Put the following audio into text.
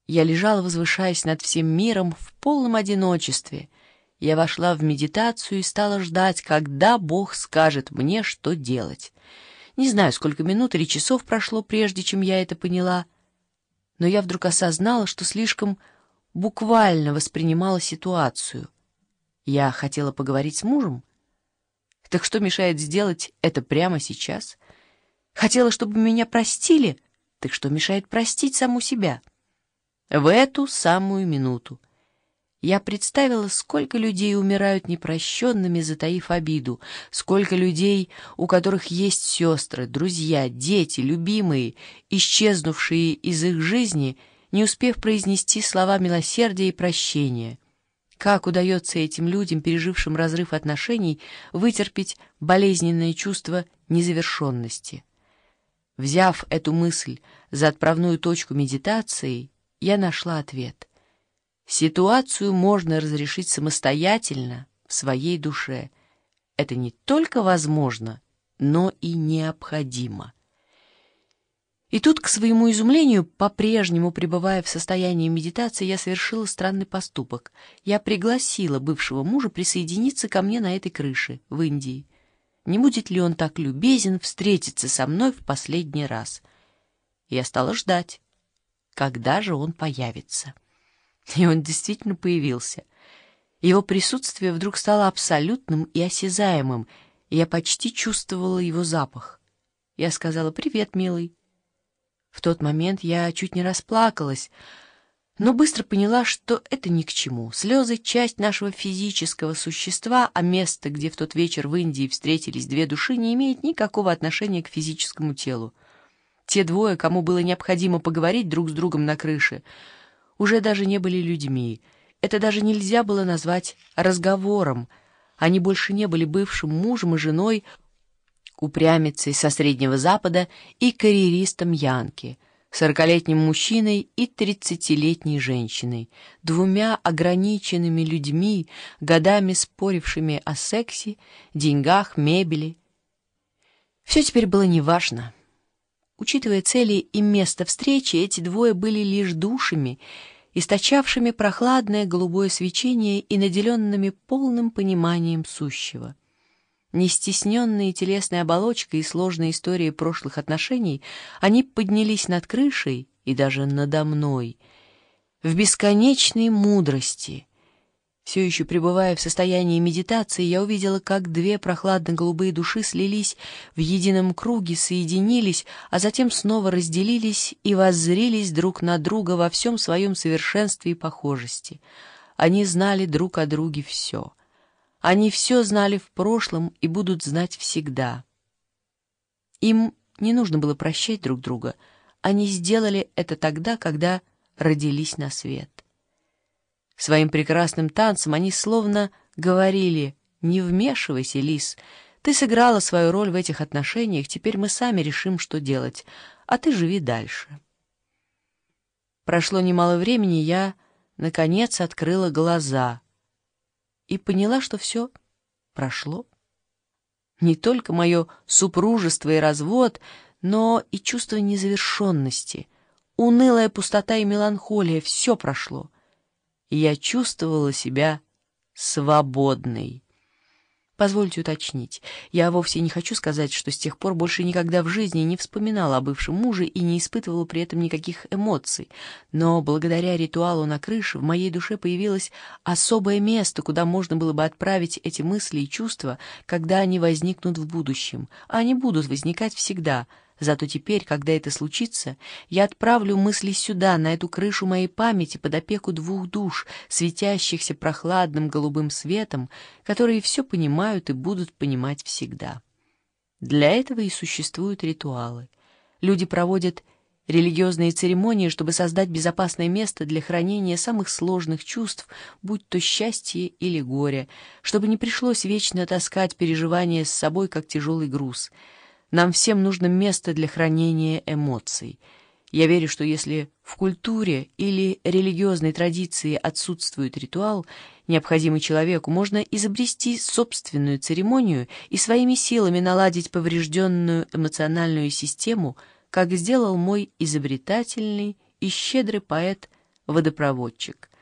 Я лежала, возвышаясь над всем миром в полном одиночестве. Я вошла в медитацию и стала ждать, когда Бог скажет мне, что делать. Не знаю, сколько минут или часов прошло, прежде чем я это поняла, но я вдруг осознала, что слишком буквально воспринимала ситуацию. Я хотела поговорить с мужем. Так что мешает сделать это прямо сейчас? Хотела, чтобы меня простили? Так что мешает простить саму себя? В эту самую минуту я представила, сколько людей умирают непрощенными, затаив обиду, сколько людей, у которых есть сестры, друзья, дети, любимые, исчезнувшие из их жизни, не успев произнести слова милосердия и прощения. Как удается этим людям, пережившим разрыв отношений, вытерпеть болезненное чувство незавершенности? Взяв эту мысль за отправную точку медитации, я нашла ответ. Ситуацию можно разрешить самостоятельно, в своей душе. Это не только возможно, но и необходимо. И тут, к своему изумлению, по-прежнему пребывая в состоянии медитации, я совершила странный поступок. Я пригласила бывшего мужа присоединиться ко мне на этой крыше, в Индии. Не будет ли он так любезен встретиться со мной в последний раз? Я стала ждать, когда же он появится. И он действительно появился. Его присутствие вдруг стало абсолютным и осязаемым, и я почти чувствовала его запах. Я сказала: «Привет, милый». В тот момент я чуть не расплакалась, но быстро поняла, что это ни к чему. Слезы — часть нашего физического существа, а место, где в тот вечер в Индии встретились две души, не имеет никакого отношения к физическому телу. Те двое, кому было необходимо поговорить друг с другом на крыше, уже даже не были людьми. Это даже нельзя было назвать разговором. Они больше не были бывшим мужем и женой, упрямицей со Среднего Запада и карьеристом Янки, 40-летним мужчиной и 30-летней женщиной, двумя ограниченными людьми, годами спорившими о сексе, деньгах, мебели. Все теперь было неважно. Учитывая цели и место встречи, эти двое были лишь душами, источавшими прохладное голубое свечение и наделенными полным пониманием сущего. Не стесненные телесной оболочкой и сложной историей прошлых отношений, они поднялись над крышей и даже надо мной, в бесконечной мудрости. Все еще пребывая в состоянии медитации, я увидела, как две прохладно-голубые души слились в едином круге, соединились, а затем снова разделились и воззрились друг на друга во всем своем совершенстве и похожести. Они знали друг о друге все. Они все знали в прошлом и будут знать всегда. Им не нужно было прощать друг друга. Они сделали это тогда, когда родились на свет. Своим прекрасным танцем они словно говорили: «Не вмешивайся, Лис, ты сыграла свою роль в этих отношениях, теперь мы сами решим, что делать, а ты живи дальше». Прошло немало времени, я, наконец, открыла глаза и поняла, что все прошло. Не только мое супружество и развод, но и чувство незавершенности, унылая пустота и меланхолия — все прошло. И я чувствовала себя свободной. Позвольте уточнить, я вовсе не хочу сказать, что с тех пор больше никогда в жизни не вспоминала о бывшем муже и не испытывала при этом никаких эмоций, но благодаря ритуалу на крыше в моей душе появилось особое место, куда можно было бы отправить эти мысли и чувства, когда они возникнут в будущем, а они будут возникать всегда. Зато теперь, когда это случится, я отправлю мысли сюда, на эту крышу моей памяти, под опеку двух душ, светящихся прохладным голубым светом, которые все понимают и будут понимать всегда. Для этого и существуют ритуалы. Люди проводят религиозные церемонии, чтобы создать безопасное место для хранения самых сложных чувств, будь то счастье или горе, чтобы не пришлось вечно таскать переживания с собой, как тяжелый груз. Нам всем нужно место для хранения эмоций. Я верю, что если в культуре или религиозной традиции отсутствует ритуал, необходимый человеку, можно изобрести собственную церемонию и своими силами наладить поврежденную эмоциональную систему, как сделал мой изобретательный и щедрый поэт водопроводчик.